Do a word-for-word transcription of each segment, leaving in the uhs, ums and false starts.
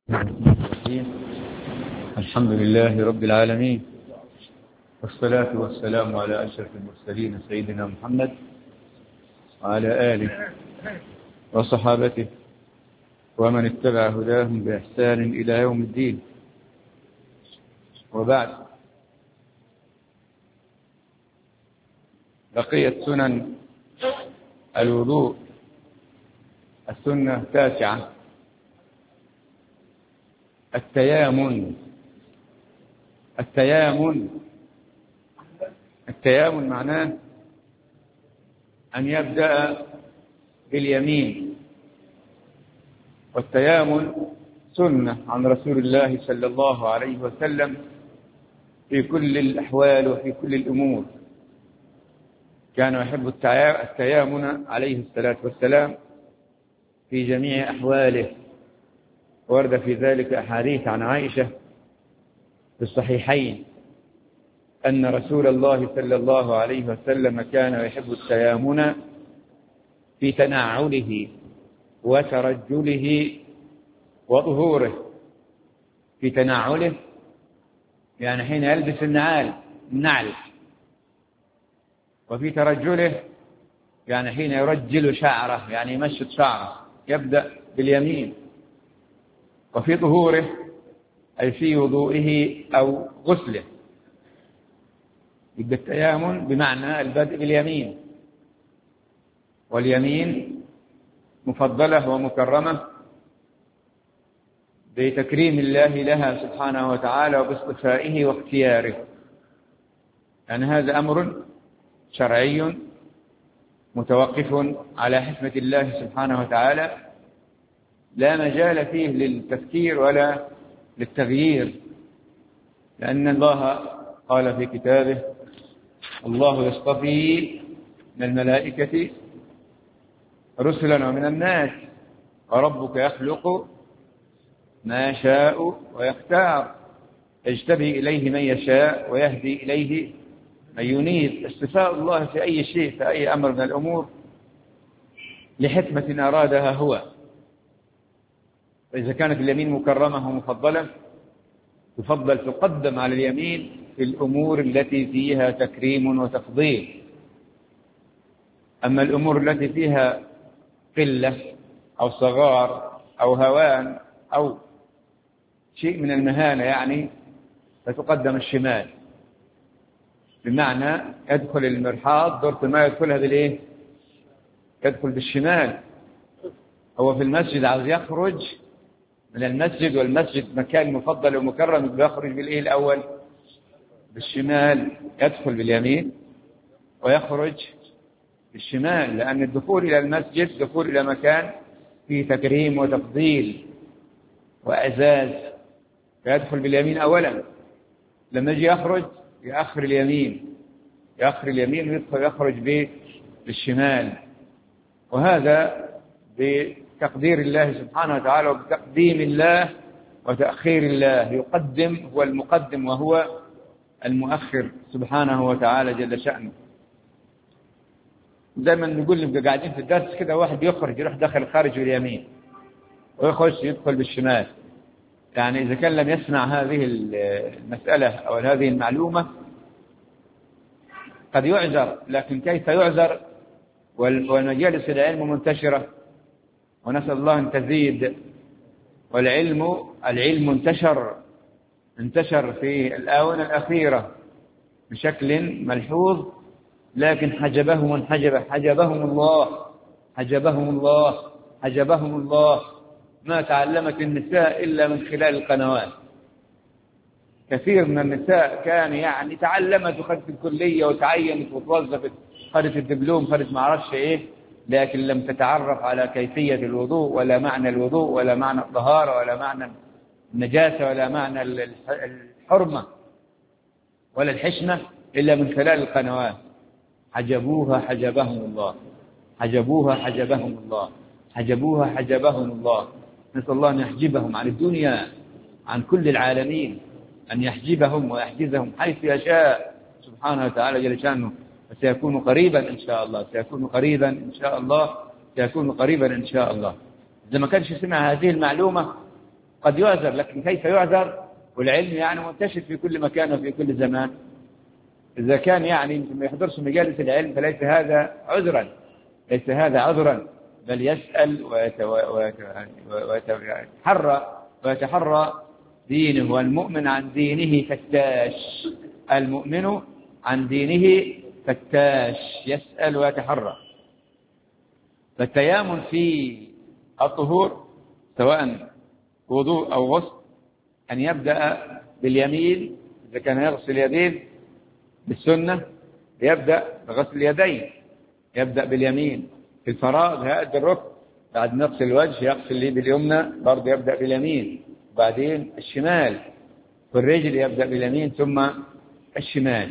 الحمد لله رب العالمين، والصلاة والسلام على أشرف المرسلين سيدنا محمد وعلى آله وصحابته ومن اتبع هداهم بإحسان إلى يوم الدين. وبعد، بقيت سنن الوضوء. السنة التاسعة التيامن. التيامن التيامن معناه أن يبدأ باليمين، والتيامن سنة عن رسول الله صلى الله عليه وسلم في كل الأحوال وفي كل الأمور. كان يحب التيامن عليه الصلاة والسلام في جميع أحواله، ورد في ذلك أحاديث عن عائشة في الصحيحين أن رسول الله صلى الله عليه وسلم كان يحب التيامن في تنعله وترجله وظهوره. في تنعله يعني حين يلبس النعال النعل، وفي ترجله يعني حين يرجل شعره، يعني يمشط شعره، يبدأ باليمين. وفي ظهوره أي في وضوئه أو غسله. يبدأ التيامن بمعنى البدء باليمين، واليمين مفضلة ومكرمة بتكريم الله لها سبحانه وتعالى وباصطفائه واختياره. يعني هذا أمر شرعي متوقف على حكمة الله سبحانه وتعالى، لا مجال فيه للتفكير ولا للتغيير، لأن الله قال في كتابه: الله يصطفي من الملائكة رسلا ومن الناس وربك يخلق ما يشاء ويختار يجتبي إليه من يشاء ويهدي إليه من ينيب. استفاء الله في أي شيء، في أي أمر من الأمور، لحكمة أرادها هو. فإذا كانت اليمين مكرمة ومفضلة، تفضل تقدم على اليمين في الأمور التي فيها تكريم وتفضيل. أما الأمور التي فيها قلة أو صغار أو هوان أو شيء من المهانة يعني، فتقدم الشمال. بمعنى يدخل المرحاض دورة ما يدخلها بالإيه؟ يدخل بالشمال. هو في المسجد عاوز يخرج من المسجد، والمسجد مكان مفضل ومكرم، بيخرج بالإيه الأول؟ بالشمال. يدخل باليمين ويخرج بالشمال، لأن الدخول إلى المسجد دخول إلى مكان فيه تكريم وتفضيل وإعزاز، فيدخل باليمين أولا. لما يجي يخرج يأخر اليمين، يأخر اليمين ويدخل يخرج بالشمال. وهذا بتقدير الله سبحانه وتعالى وبتقديم الله وتأخير الله. يقدم هو المقدم وهو المؤخر سبحانه وتعالى جل شأنه. دائما نقول نبقى قاعدين في الدرس كده، واحد يخرج يروح داخل خارج باليمين ويخش يدخل بالشمال. يعني إذا كان لم يسمع هذه المسألة أو هذه المعلومة قد يعذر، لكن كيف يعذر والمجالس العلم منتشرة، ونسأل الله أن تزيد. والعلم العلم انتشر انتشر في الآونة الأخيرة بشكل ملحوظ، لكن حجبه من حجبه حجبهم الله حجبهم الله حجبهم الله. ما تعلمت النساء إلا من خلال القنوات. كثير من النساء كان يعني تعلمت وخدت الكلية وتعينت وتوظفت، خدت الدبلوم، خدت ما اعرفش ايه، لكن لم تتعرف على كيفية الوضوء ولا معنى الوضوء ولا معنى الطهارة ولا معنى النجاسة ولا معنى الحرمة ولا الحشمة إلا من خلال القنوات. حجبوها حجبهم الله حجبوها حجبهم الله حجبوها حجبهم الله. نسأل الله أن يحجبهم عن الدنيا، عن كل العالمين، أن يحجبهم ويحجزهم حيث يشاء سبحانه وتعالى جل شأنه. وسيكون قريبا إن شاء الله سيكون قريبا إن شاء الله سيكون قريبا إن شاء الله. إذا ما كانش سمع هذه المعلومة قد يعذر، لكن كيف يعذر والعلم يعني منتشر في كل مكان وفي كل زمان؟ إذا كان يعني ما يحضرش مجالس العلم فليس هذا عذرا، ليس هذا عذرا، بل يسأل ويتحرى ويتحرى دينه. والمؤمن عن دينه فتاش، المؤمن عن دينه فتاش، يسأل ويتحرى. فالتيامن في الطهور سواء وضوء أو غسل أن يبدأ باليمين، إذا كان يغسل اليدين بالسنة يبدأ بغسل اليدين، يبدأ باليمين. في الفراغ هاد الركن بعد ما يغسل الوجه يغسل اليد اليمنى برضه يبدأ باليمين، وبعدين الشمال. في الرجل يبدأ باليمين ثم الشمال،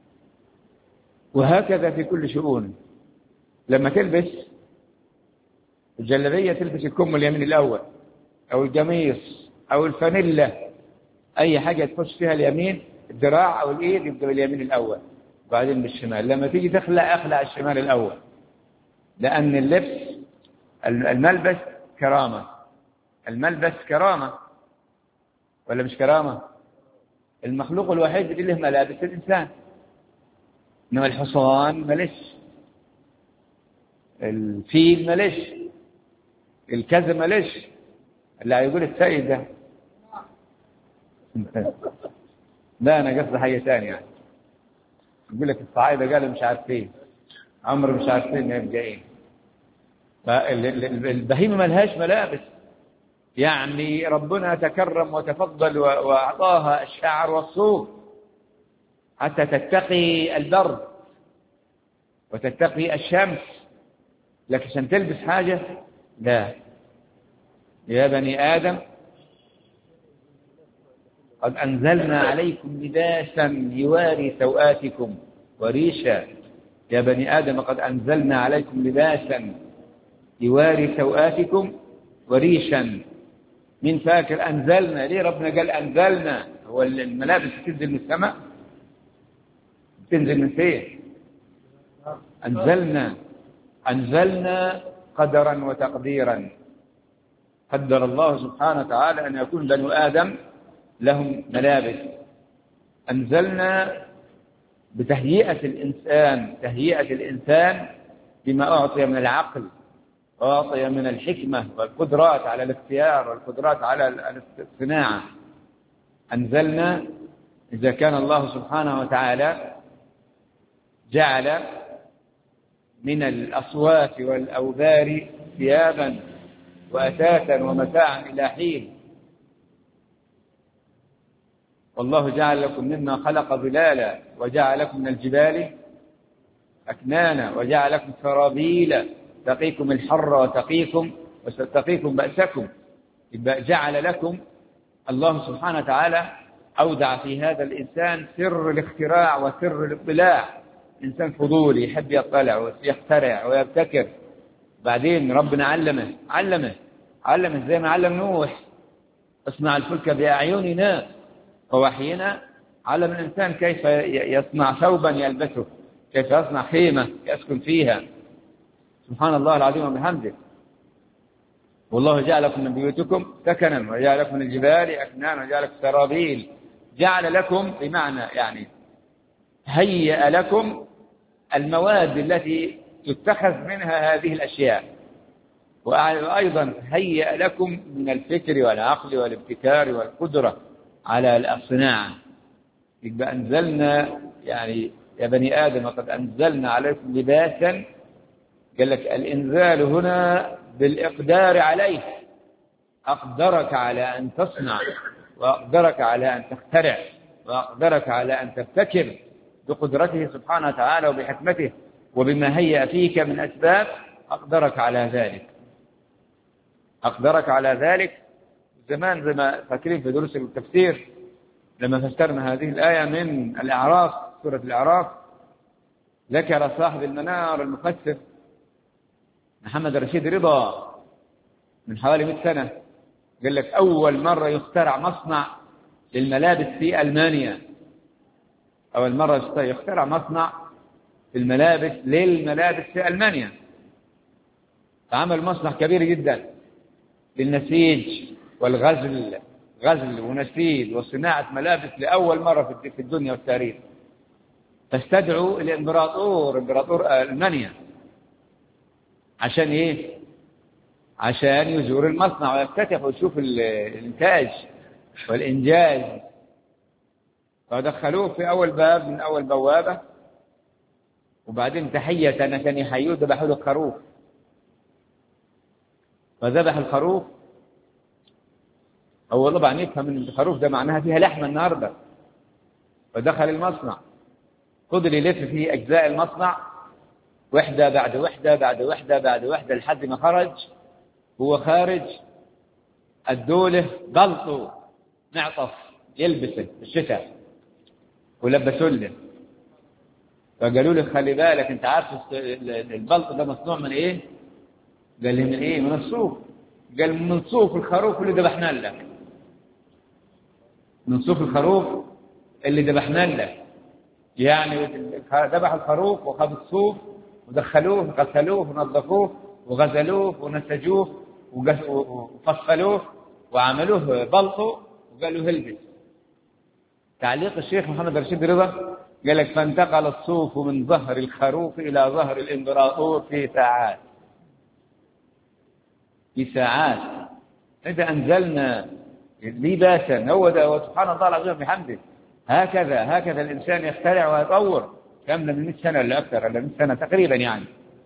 وهكذا في كل شؤون. لما تلبس الجلبية تلبس الكم اليمين الأول، أو القميص أو الفانيلا، أي حاجة تخش فيها اليمين، الذراع أو الإيد يبدأ باليمين الأول وبعدين بالشمال. لما تيجي تخلع أخلع الشمال الأول، لأن اللبس الملبس كرامة، الملبس كرامة ولا مش كرامة؟ المخلوق الوحيد اللي له ملابس الإنسان، إنما الحصان ملش، الفيل ملش، الكذا ملش. اللي هيقول السيد ده لا أنا قصدي حاجة ثانية، يعني يقول لك الصعايدة قالوا مش عارفين عمر مش عارفين يبقى ايه. فالبهيمة ملهاش ملابس، يعني ربنا تكرم وتفضل وأعطاها الشعر والصوف حتى تتقي البرد وتتقي الشمس، لكن عشان تلبس حاجة لا. يا بني آدم قد أنزلنا عليكم لباسا يواري سوآتكم وريشا. يا بني آدم قد أنزلنا عليكم لباسا يواري سوآتكم وريشا. من فاكر أنزلنا؟ ليه ربنا قال أنزلنا؟ هو الملابس تنزل من السماء؟ تنزل من فين؟ أنزلنا أنزلنا قدرا وتقديرا. قدر الله سبحانه وتعالى أن يكون بنو آدم لهم ملابس. أنزلنا بتهيئة الإنسان، تهيئة الإنسان بما أعطي من العقل وأعطي من الحكمة والقدرات على الاختيار والقدرات على الصناعة. أنزلنا إذا كان الله سبحانه وتعالى جعل من الأصوات والأوبار ثيابا وأثاثا ومتاعا إلى حين. والله جعل لكم مما خلق ظلالا وجعل لكم من الجبال أكنانا وجعل لكم سرابيل تقيكم الحر وتقيكم وتقيكم بأسكم. جعل لكم الله سبحانه وتعالى أودع في هذا الإنسان سر الاختراع وسر الاطلاع. إنسان فضولي يحب يطلع ويخترع ويبتكر. بعدين ربنا علمه علمه علمه زي ما علم نوح اصنع الفلك بأعيننا ووحينا. علم الإنسان كيف يصنع ثوبا يلبسه، كيف يصنع خيمة يسكن فيها. سبحان الله العظيم وبحمده. والله جعل لكم من بيوتكم سكنا وجعل لكم من الجبال أكنانا وجعل لكم سرابيل. جعل لكم بمعنى يعني هيأ لكم المواد التي تتخذ منها هذه الأشياء، وأيضا هيأ لكم من الفكر والعقل والابتكار والقدرة على الصناعة. يبقى أنزلنا يعني يا بني آدم قد أنزلنا عليكم لباسا. قال لك الإنزال هنا بالإقدار عليه، أقدرك على أن تصنع وأقدرك على أن تخترع وأقدرك على أن تبتكر بقدرته سبحانه وتعالى وبحكمته وبما هيأ فيك من أسباب. أقدرك على ذلك أقدرك على ذلك زمان زي ما فاكرين في دروس التفسير لما فسرنا هذه الآية من الأعراف، سورة الأعراف، ذكر صاحب المنار المفسر محمد رشيد رضا من حوالي مئة سنة، قال لك أول مرة يخترع مصنع للملابس في ألمانيا. أول مرة يخترع مصنع الملابس للملابس في ألمانيا. فعمل مصنع كبير جدا للنسيج والغزل، غزل ونسيج وصناعة ملابس لأول مرة في الدنيا والتاريخ. فاستدعوا الإمبراطور إمبراطور ألمانيا عشان إيه؟ عشان يزور المصنع ويفتتح ويشوف الإنتاج والإنجاز. فدخلوه في أول باب من أول بوابة، وبعدين تحية أنا كان يحيوه ذبحوا له خروف، فذبح الخروف. هو طبعا يفهم ان الخروف ده معناها فيها لحمة النهارده. فدخل المصنع، فضل يلف في أجزاء المصنع وحدة بعد وحدة بعد وحدة بعد وحدة لحد ما خرج. هو خارج الدولة بلطو معطف يلبسه الشتاء ولبسوا له. فقالوا له خلي بالك انت عارف البلط ده مصنوع من ايه؟ قال لي من ايه؟ من الصوف. قال من صوف الخروف اللي ذبحنا لك، من صوف الخروف اللي ذبحنا لك. يعني ذبح الخروف وخذ الصوف ودخلوه غسلوه ونظفوه وغزلوه ونسجوه وفصلوه وعملوه بلطو وقالوا هلبس. تعليق الشيخ محمد رشيد رضا قال لك فانتقل الصوف من ظهر الخروف إلى ظهر الإمبراطور في ساعات، في ساعات. إذا أنزلنا لباسا هو ده، وسبحان الله العظيم بحمده. هكذا هكذا الإنسان يخترع ويطور كاملا من مئة سنة ولا أكثر، ولا مئة سنة تقريبا يعني.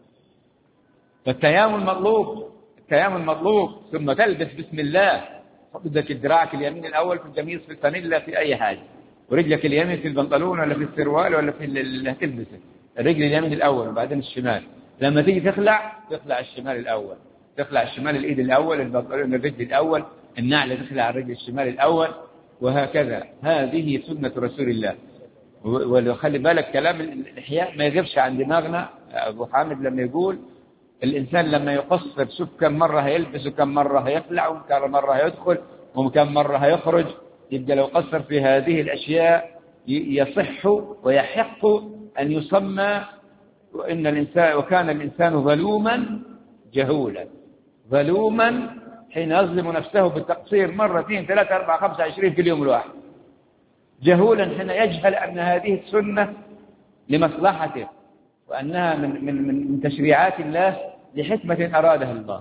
فالتيامن مطلوب، التيامن مطلوب. ثم تلبس بسم الله، بدك دراعك اليمين الأول في القميص في الفانيلا في أي حاجة، ورجلك اليمين في البنطلون ولا في السروال ولا في اللي هتلبسه. الرجل اليمين الأول وبعدين الشمال. لما تيجي تخلع تخلع الشمال الأول، تخلع الشمال الإيد الأول، البنطلون الرجل الأول، النعل تخلع الرجل الشمال الأول، وهكذا. هذه سنة رسول الله. وخلي بالك كلام الإحياء ما يغيبش عن دماغنا. أبو حامد لما يقول الإنسان لما يقصر شوف كم مرة هيلبس وكم مرة هيخلع وكم مرة هيدخل وكم مرة هيخرج، يبقى لو قصر في هذه الأشياء يصح ويحق أن يسمى وإن الإنسان وكان الإنسان ظلوما جهولا. ظلوما حين يظلم نفسه بالتقصير مرة اثنين ثلاثة أربعة خمسة عشرين في اليوم الواحد. جهولا حين يجهل أن هذه السنة لمصلحته، وأنها من, من, من تشريعات الله لحكمة أرادها الله،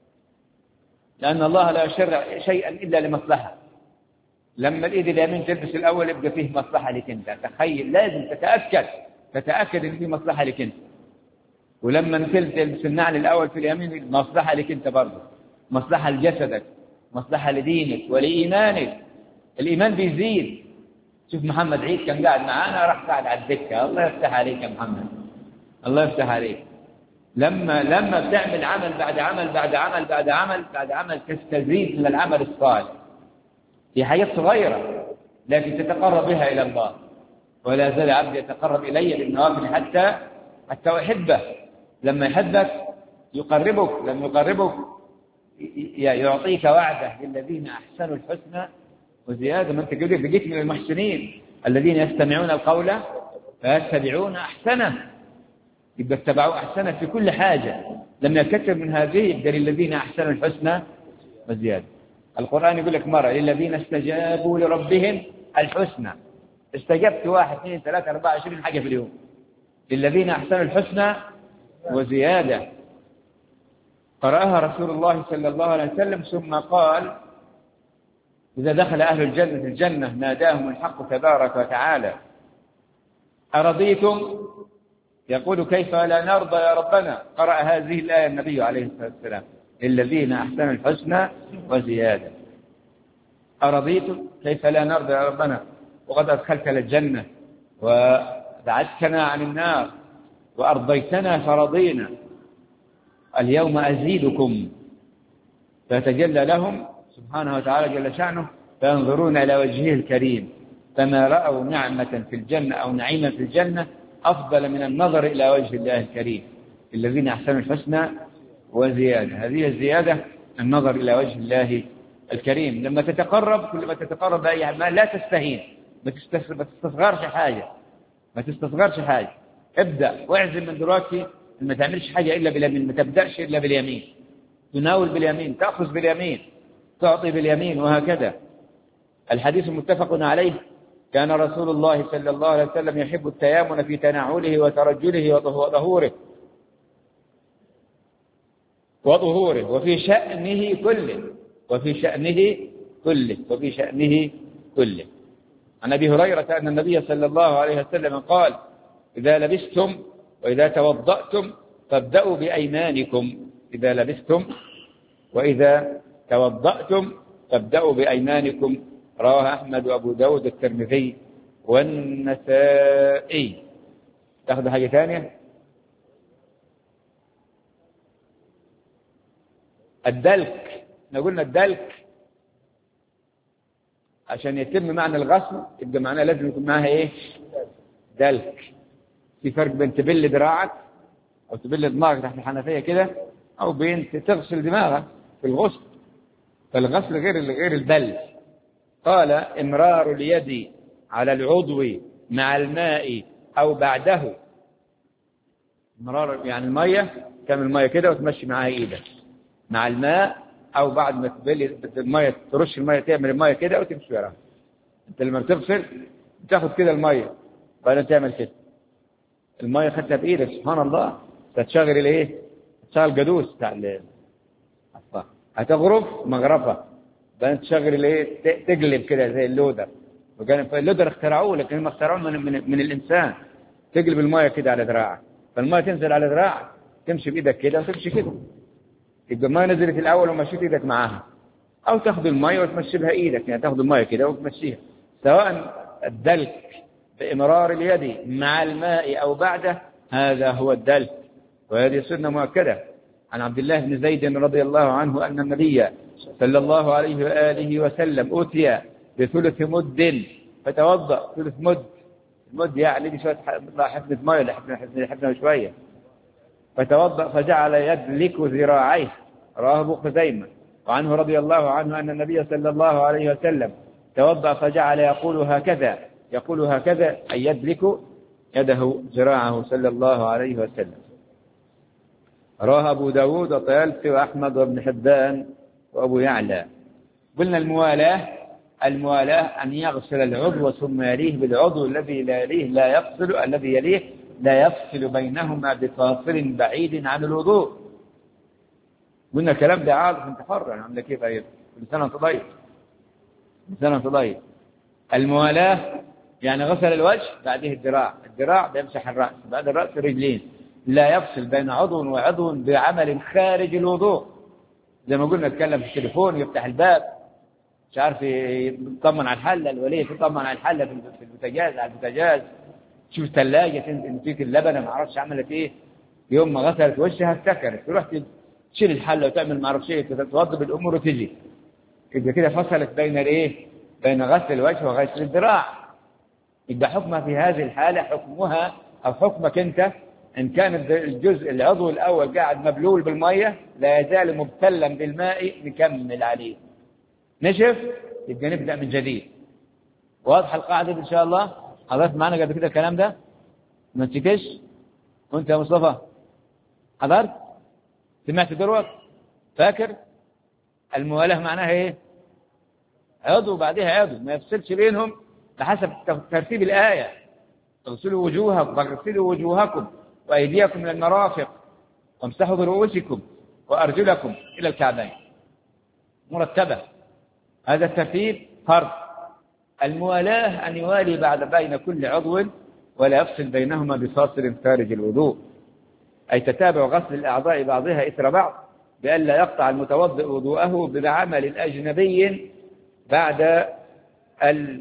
لأن الله لا يشرع شيئا إلا لمصلحة. لما الإيد اليمين تلبس الأول يبقى فيه مصلحة لك أنت. تخيل، لازم تتأكد تتأكد أن فيه مصلحة لك أنت. ولما تلبس النعل الأول في اليمين مصلحة لك أنت برضه، مصلحة لجسدك، مصلحة لدينك ولإيمانك. الإيمان بيزيد. شوف محمد عيد كان قاعد معانا راح قاعد على الدكة. الله يفتح عليك يا محمد، الله يفتح عليك. لما لما بتعمل عمل بعد عمل بعد عمل بعد عمل بعد عمل تستزيد من العمل الصالح في حاجات صغيرة لكن تتقرب بها إلى الله. ولا زال عبدي يتقرب إلي بالنوافل حتى حتى أحبه. لما يحبك يقربك، لما يقربك يعطيك وعده للذين أحسنوا الحسنى وزيادة. ما أنت بقيت من المحسنين الذين يستمعون القول فيتبعون أحسنه. يبقى اتبعوا أحسنه في كل حاجة. لما يكثر من هذه يبقى للذين أحسنوا الحسنى وزيادة. القرآن يقول لك مرة للذين استجابوا لربهم الحسنى. استجبت واحد اثنين ثلاثة أربعة عشرين حاجة في اليوم. للذين أحسنوا الحسنى وزيادة. قرأها رسول الله صلى الله عليه وسلم ثم قال إذا دخل أهل الجنة الجنة ناداهم الحق تبارك وتعالى أرضيتم؟ يقول كيف لا نرضى يا ربنا. قرأ هذه الآية النبي عليه الصلاة والسلام للذين أحسنوا الحسنى وزيادة. أرضيتم؟ كيف لا نرضى يا ربنا وقد أدخلتنا الجنة وبعدتنا عن النار وأرضيتنا فرضينا، اليوم أزيدكم. فتجلى لهم سبحانه وتعالى جل شأنه فينظرون إلى وجهه الكريم فما رأوا نعمة في الجنة أو نعيما في الجنة أفضل من النظر إلى وجه الله الكريم. الذين أحسنوا الحسنى وزيادة. هذه الزيادة النظر إلى وجه الله الكريم. لما تتقرب كل ما تتقرب بأي عمل لا تستهين، ما تستصغرش حاجة، ما تستصغرش حاجة. ابدأ واعزم من دلوقتي ما تعملش حاجة إلا باليمين، ما تبدأش إلا باليمين. تناول باليمين، تأخذ باليمين. تعطي باليمين، وهكذا. الحديث متفق عليه. كان رسول الله صلى الله عليه وسلم يحب التيامن في تنعله وترجله وظهوره وظهوره وفي شأنه كله وفي شأنه كله وفي شأنه كله. عن أبي هريرة أن النبي صلى الله عليه وسلم قال: إذا لبستم وإذا توضأتم فابدأوا بأيمانكم. إذا لبستم وإذا توضأتم فابدأوا بأيمانكم. رواه أحمد وأبو داود الترمذي والنسائي. تاخذ حاجة ثانية؟ الدلك. نقولنا الدلك عشان يتم معنى الغسل يبقى معناه لازم يكون معها ايه؟ دلك. في فرق بين تبل دراعك او تبل دماغك تحت الحنفية كده، او بين تغسل دماغك في الغسل. فالغسل غير غير البل. قال: امرار اليد على العضو مع الماء او بعده. امرار يعني المية، تعمل المية كده وتمشي معاها ايدك مع الماء، او بعد ما تبل المية ترش المية تعمل المية كده وتمشي وراها. انت لما بتغسل بتاخد كده المية بعدين تعمل كده. المية خدتها بايدك، سبحان الله. تشغل الايه؟ تشغل قدوس بتاع هتغرف مغرفة، بعدين تشغل الايه؟ تقلب كده زي اللودر. وكان اللودر اخترعوه، لكن هم اخترعوه من, من, من الانسان. تقلب المية كده على ذراعك، فالمية تنزل على ذراعك، تمشي بايدك كده وتمشي كده. يبقى المية نزلت الاول ومشيت ايدك معاها، او تاخذ المية وتمشي بها ايدك، يعني تاخذ المية كده وتمشيها. سواء الدلك بإمرار اليد مع الماء او بعده، هذا هو الدلك، وهذه سنة مؤكدة. عن عبد الله بن زيد رضي الله عنه أن النبي صلى الله عليه وآله وسلم أتي بثلث مد فتوضأ. ثلث مد، المد يعني دي شوية حفنة مية، حفنة شوية. فتوضأ فجعل يدلك ذراعيه. رواه ابن خزيمة. وعنه رضي الله عنه أن النبي صلى الله عليه وسلم توضأ فجعل يقول هكذا يقول هكذا أي يدلك يده ذراعه صلى الله عليه وسلم. رواه أبو داود وطيالسي وأحمد وابن حبان وأبو يعلى. قلنا الموالاة الموالاة أن يغسل العضو ثم يليه بالعضو الذي لا يليه لا يفصل الذي يليه لا يفصل بينهما بفاصل بعيد عن الوضوء. قلنا الكلام ده عاطف انت حر، يعني عامله كيف ايضا كل سنه وانت طيب، كل سنه وانت طيب. الموالاة يعني غسل الوجه بعده الذراع، الذراع بيمسح الرأس، بعد الرأس الرجلين. لا يفصل بين عضو وعضو بعمل خارج الوضوء. زي ما قلنا نتكلم في التليفون، يفتح الباب مش عارف يطمن على الحله، الوليه تطمن على الحله في البوتاجاز، على البوتاجاز تشوف الثلاجه تنتيك اللبنه ما اعرفش عملت ايه، يوم ما غسلت وجهها افتكرت تروح تشيل الحله وتعمل ما اعرفش ايه، توضب الامور وتجي يبقى كده فصلت بين الايه؟ بين غسل الوجه وغسل الذراع. يبقى حكمها في هذه الحاله حكمها او حكمك انت ان كان الجزء العضو الاول قاعد مبلول بالميه لا يزال مبتلا بالماء نكمل عليه. نشف يبقى نبدا من جديد. واضحه القاعده ان شاء الله؟ حضرت معنا قبل كده الكلام ده؟ ما تشكش وانت يا مصطفى حضرت؟ سمعت دروك؟ فاكر؟ الموالاه معناها ايه؟ عضو بعدها عضو ما يفصلش بينهم بحسب ترتيب الايه. اغسلوا وجوهكم واغسلوا وجوهكم وايديكم الى المرافق وامسحوا برؤوسكم وارجلكم الى الكعبين. مرتبه. هذا الترتيب فرض. الموالاه ان يوالي بعد بين كل عضو ولا يفصل بينهما بفاصل خارج الوضوء، اي تتابع غسل الاعضاء بعضها اثر بعض بألا يقطع المتوضئ وضوءه بعمل اجنبي بعد ال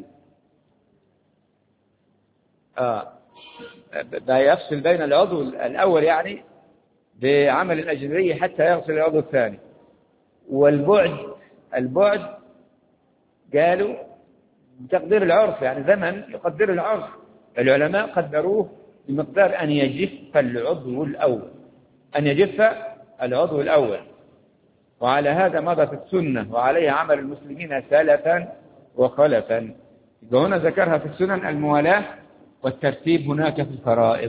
آه يفصل بين العضو الأول يعني بعمل أجنبي حتى يغسل العضو الثاني. والبعد البعد قالوا بتقدير العرف، يعني زمن يقدر العرف. العلماء قدروه بمقدار أن يجف العضو الأول أن يجف العضو الأول وعلى هذا مضت السنة وعليها عمل المسلمين سلفا وخلفا. هنا ذكرها في السنن الموالاة، والترتيب هناك في الفرائض.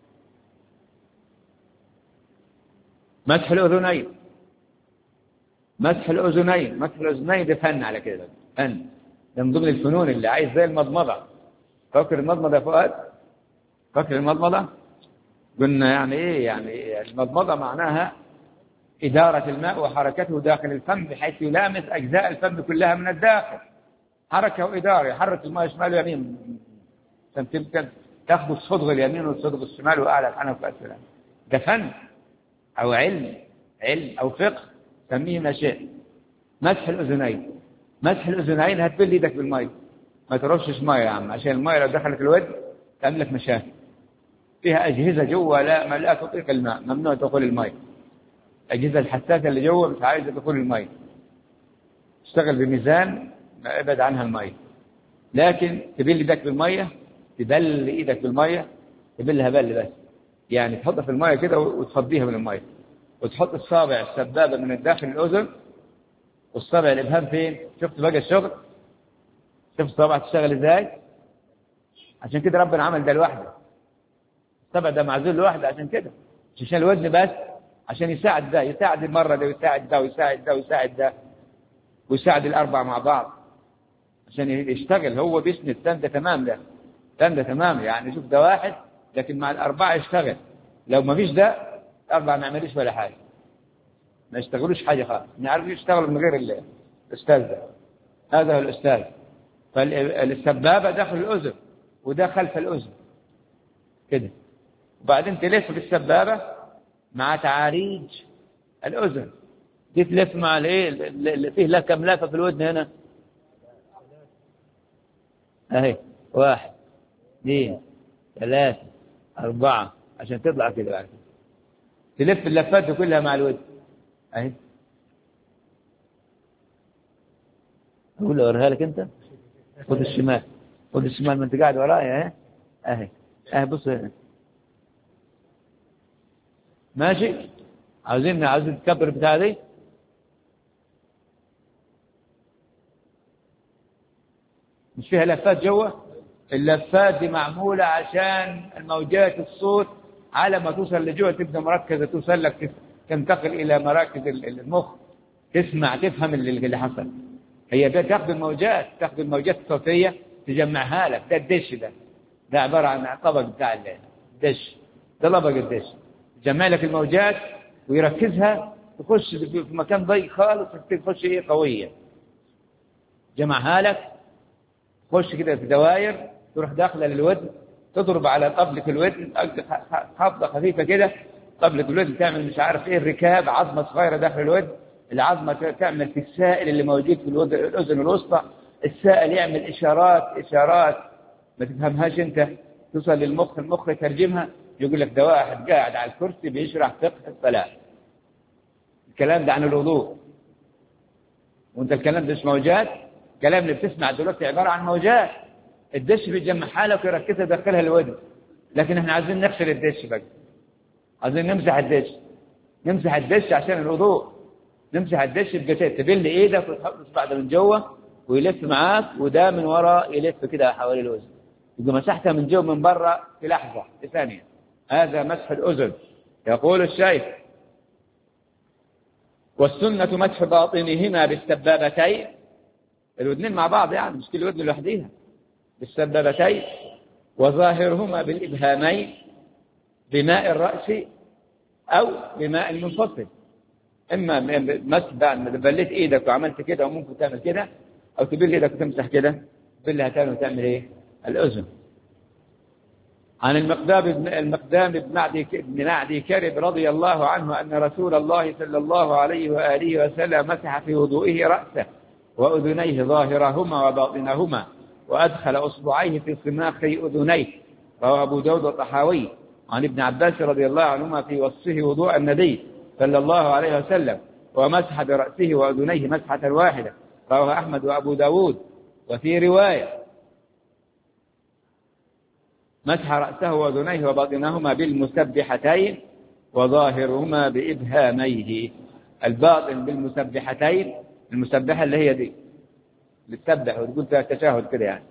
مسح الأذنين مسح الأذنين، مسح الأذنين ده فن على كده، فن ده من ضمن الفنون اللي عايز زي المضمضة. فاكر المضمضة يا فؤاد؟ فاكر المضمضة؟ قلنا يعني إيه؟ يعني المضمضة معناها إدارة الماء وحركته داخل الفم بحيث يلامس أجزاء الفم كلها من الداخل، حركة وإدارة، يحرك الماء شمال ويمين عشان تمكن تاخذ الصدغ اليمين والصدغ الشمال وأعلى الحنف وأسفل. ده فن أو علم، علم أو فقه سميه ما شئت. مسح الأذنين، مسح الأذنين هتبل إيدك بالماء، ما ترشش ماء يا عم، عشان الماء لو دخلت الود تعمل لك مشاكل. فيها أجهزة جوا لا ما لا تطيق الماء، ممنوع دخول الماء. الأجهزة الحساسة اللي جوا مش عايزة دخول الماء، تشتغل بميزان ما ابعد عنها الماء. لكن تبل إيدك بالمية، تبل إيدك بالمية، تبلها بل بس، يعني تحطها في الماء كده وتفضيها من الماء، وتحط الصابع السبابة من الداخل الأذن والصابع الإبهام فين؟ شفت بقى الشغل؟ شفت الصابع تشتغل إزاي؟ عشان كده ربنا عمل ده لوحده، الصابع ده معزول لوحده عشان كده، مش عشان الودن بس، عشان يساعد ده، يساعد المرة ده ويساعد ده ويساعد ده ويساعد ده ويساعد الأربع مع بعض عشان يشتغل. هو بيسند سند تمام، ده سند تمام، يعني شوف ده واحد لكن مع الأربعة يشتغل. لو ما فيش ده الأربعة ما يعملوش ولا حاجة، ما يشتغلوش حاجة خالص، ما يعرفوا يشتغلوا من غير الأستاذ ده. هذا هو الأستاذ. فالسبابة داخل الأذن وده خلف الأذن كده، وبعدين تلف بالسبابة مع تعاريج الأذن، دي تلف مع الايه اللي فيه لها كم لافة في الودن هنا اهي، واحد اثنين ثلاثة أربعة، عشان تطلع كده بعد تلف اللفات دي كلها مع الودن اهي. اقول اوريها لك انت، خد الشمال، خد الشمال ما انت قاعد ورايا اهي اهي اهي، بص هنا ماشي. عاوزين عاوزين تكبر بتاع دي، مش فيها لفات جوه؟ اللفات دي معمولة عشان الموجات الصوت على ما توصل لجوه تبقى مركزة، توصل لك تنتقل إلى مراكز المخ، تسمع تفهم اللي حصل. هي بتاخذ الموجات، تاخذ الموجات الصوتية تجمعها لك. ده الدش، ده ده عبارة عن طبق بتاع الدش، ده طبق الدش يجمع لك الموجات ويركزها، تخش في مكان ضيق خالص، تخش ايه قوية، جمعها لك، تخش كده في دوائر، تروح داخله للودن، تضرب على طبلة الودن خبطة خفيفة كده، طبلة الودن تعمل مش عارف ايه الركاب، عظمة صغيرة داخل الودن، العظمة تعمل في السائل اللي موجود في الأذن الوسطى، السائل يعمل إشارات إشارات ما تفهمهاش أنت، توصل للمخ، المخ يترجمها، يقول لك ده واحد قاعد على الكرسي بيشرح فقه الصلاة، الكلام ده عن الوضوء، وانت الكلام ده مش موجات، الكلام اللي بتسمع دلوقتي عبارة عن موجات، الدش بيجمع حالك ويركزها يدخلها الودن. لكن احنا عايزين نغسل الدش بقى، عايزين نمسح الدش، نمسح الدش عشان الوضوء، نمسح الدش بجتات، تبل ايدك وتحط اصبعك من جوه ويلف معاك، وده من وراء يلف كده حوالين الأذن، يبقى مسحتها من جوه من بره في لحظة في ثانية. هذا مسح الأذن. يقول الشيخ: والسنة مسح باطنهما بالسبابتين، الودنين مع بعض يعني مش كل ودن لوحديها، بالسبابتين، وظاهرهما بالإبهامين بماء الرأس أو بماء المنفصل. إما مسح بعد بليت إيدك وعملت كده، وممكن تعمل كده، أو تبل إيدك وتمسح كده، تبلها تاني وتعمل إيه؟ الأذن. عن المقدام المقدام بن معدي بن معدي كرب رضي الله عنه أن رسول الله صلى الله عليه وآله وسلم مسح في وضوئه رأسه وأذنيه ظاهرهما وباطنهما، وأدخل أصبعيه في صماخي أذنيه، رواه أبو داود والطحاوي. عن ابن عباس رضي الله عنهما في وصفه وضوء النبي صلى الله عليه وسلم: ومسح برأسه وأذنيه مسحة واحدة، رواه أحمد وأبو داود. وفي رواية: مسح رأسه وأذنيه وباطنهما بالمسبحتين وظاهرهما بإبهاميه. الباطن بالمسبحتين، المسبحة اللي هي دي اللي تسبح وتقول فيها التشهد كده يعني،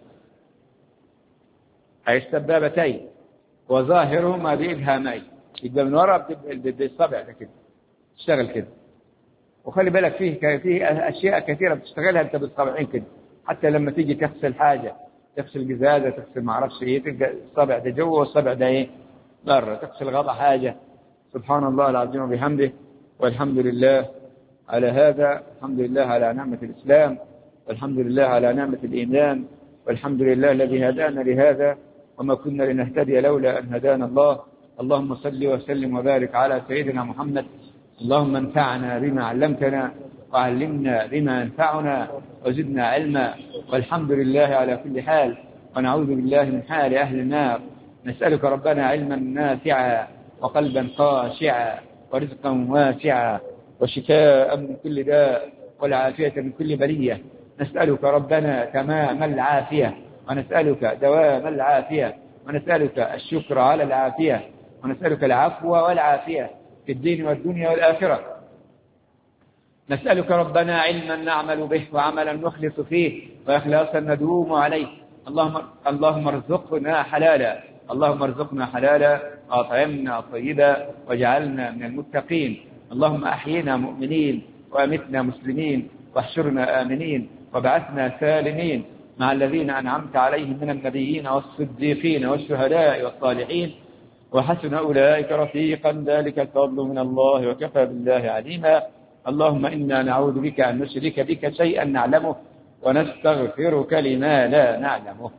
أي السبابتين، وظاهرهما بإبهاميه، يبقى من وراء بالصبع ده كده تشتغل كده، وخلي بالك فيه فيه أشياء كثيرة بتشتغلها أنت بالصابعين كده، حتى لما تيجي تغسل حاجة، تغسل جزازة، تغسل ما أعرفش إيه، تلقى الصابع ده جوه والصابع ده إيه برا، تغسل غطا حاجة. سبحان الله العظيم وبحمده، والحمد لله على هذا، الحمد لله على نعمة الإسلام، والحمد لله على نعمة الإيمان، والحمد لله الذي هدانا لهذا وما كنا لنهتدي لولا أن هدانا الله. اللهم صل وسلم وبارك على سيدنا محمد. اللهم انفعنا بما علمتنا وعلمنا بما ينفعنا وزدنا علما، والحمد لله على كل حال، ونعوذ بالله من حال أهل النار. نسألك ربنا علما نافعا وقلبا خاشعا ورزقا واسعا وشفاء من كل داء والعافية من كل بلية. نسألك ربنا تمام العافية، ونسألك دوام العافية، ونسألك الشكر على العافية، ونسألك العفو والعافية في الدين والدنيا والآخرة. نسألك ربنا علما نعمل به وعملا نخلص فيه وإخلاصا ندوم عليه. اللهم اللهم ارزقنا حلالا، اللهم ارزقنا حلالا وأطعمنا طيبا واجعلنا من المتقين. اللهم أحينا مؤمنين وأمتنا مسلمين واحشرنا آمنين وابعثنا سالمين مع الذين أنعمت عليهم من النبيين والصديقين والشهداء والصالحين وحسن أولئك رفيقا، ذلك الفضل من الله وكفى بالله عليما. اللهم إنا نعوذ بك أن نشرك بك شيئا نعلمه ونستغفرك لما لا نعلمه.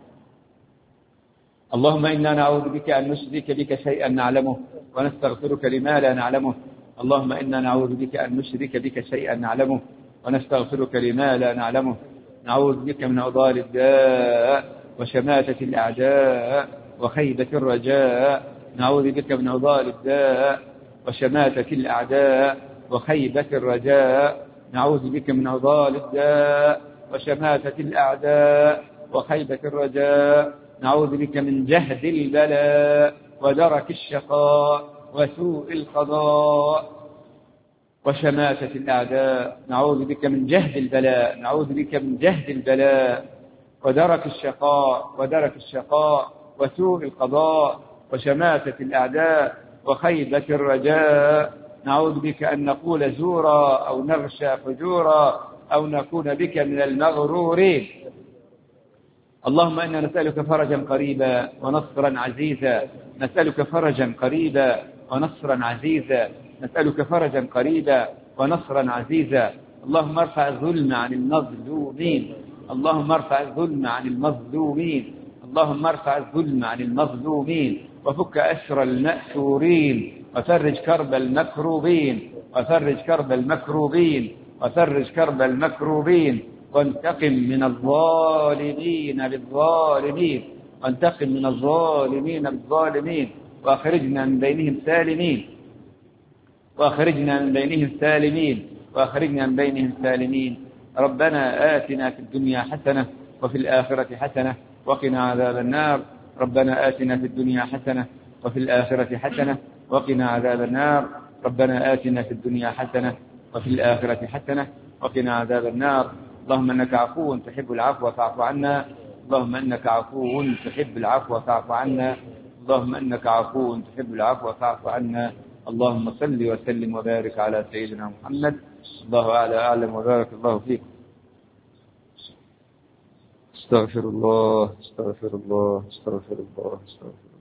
اللهم إنا نعوذ بك أن نشرك بك شيئا نعلمه ونستغفرك لما لا نعلمه. اللهم إنا نعوذ بك أن نشرك بك شيئا نعلمه ونستغفرك لما لا نعلمه. نعوذ بك من عضال الداء وشماتة الأعداء وخيبة الرجاء. نعوذ بك من عضال الداء وشماتة الأعداء وخيبة الرجاء. نعوذ بك من عضال الداء وشماتة الأعداء وخيبة الرجاء. نعوذ بك من جهد البلاء ودرك الشقاء وسوء القضاء وشماتة الأعداء. نعوذ بك من جهد البلاء، نعوذ بك من جهد البلاء ودرك الشقاء ودرك الشقاء وسوء القضاء وشماتة الأعداء وخيبة الرجاء. نعوذ بك أن نقول زورا أو نغشى فجورا أو نكون بك من المغرورين. اللهم إنا نسألك فرجا قريبا ونصرا عزيزا، نسألك فرجا قريبا ونصرا عزيزا، نسألك فرجا قريبا ونصرا عزيزا. اللهم ارفع الظلم عن المظلومين، اللهم ارفع الظلم عن المظلومين، اللهم ارفع الظلم عن المظلومين وفك أسر المأسورين وفرج كرب المكروبين وفرج كرب المكروبين وفرج كرب المكروبين وانتقم من الظالمين بالظالمين وانتقم من الظالمين بالظالمين وأخرجنا من بينهم سالمين وأخرجنا من بينهم سالمين وأخرجنا من بينهم سالمين. ربنا آتنا في الدنيا حسنة وفي الآخرة حسنة وقنا عذاب النار. ربنا آتنا في الدنيا حسنة وفي الآخرة حسنة وقنا عذاب النار. ربنا آتنا في الدنيا حسنة وفي الآخرة حسنة وقنا عذاب النار. اللهم إنك عفو تحب العفو فاعف عنا. اللهم إنك عفو تحب العفو فاعف عنا. اللهم إنك عفو تحب العفو فاعف عنا. اللهم صل وسلم وبارك على سيدنا محمد. الله أعلى أعلم وبارك الله فيكم. استغفر الله استغفر الله استغفر الله استغفر الله.